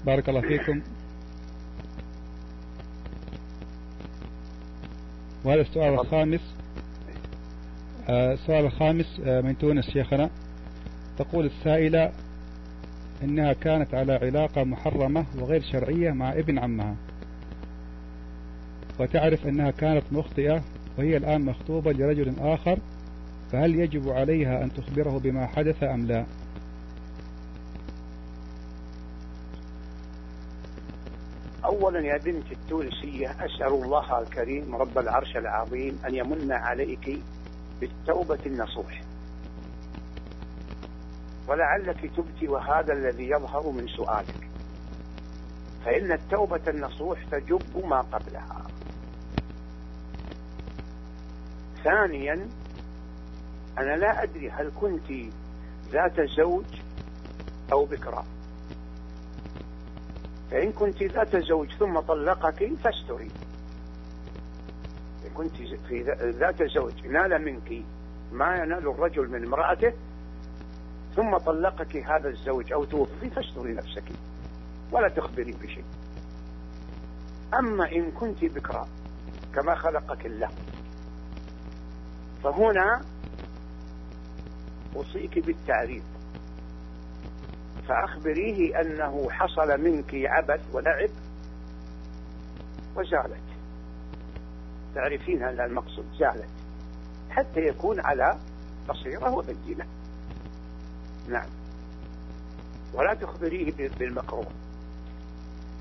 بارك الله فيكم. وهذا السؤال الخامس. السؤال الخامس من تونس شيخنا. تقول السائلة إنها كانت على علاقة محرمة وغير شرعية مع ابن عمها، وتعرف أنها كانت مخطئة وهي الآن مخطوبة لرجل آخر، فهل يجب عليها أن تخبره بما حدث أم لا؟ أولا يا بنت التونسية، أسأل الله الكريم رب العرش العظيم أن يمن عليك بالتوبة النصوح، ولعلك تبتي وهذا الذي يظهر من سؤالك، فإن التوبة النصوح تجب ما قبلها. ثانيا، أنا لا أدري هل كنت ذات زوج أو بكرة، فإن كنت ذات زوج ثم طلقك فاستري. إن كنت في ذات زوج نال منك ما ينال الرجل من امرأته ثم طلقك هذا الزوج أو توفي، فاستري نفسك ولا تخبري بشيء. أما إن كنت بكرة كما خلقك الله، فهنا أوصيك بالتعريف، فأخبريه أنه حصل منك عبث ولعب وزالت. تعرفين هذا المقصود، زالت، حتى يكون على بصيرة وبينة. نعم، ولا تخبريه بالمكروه.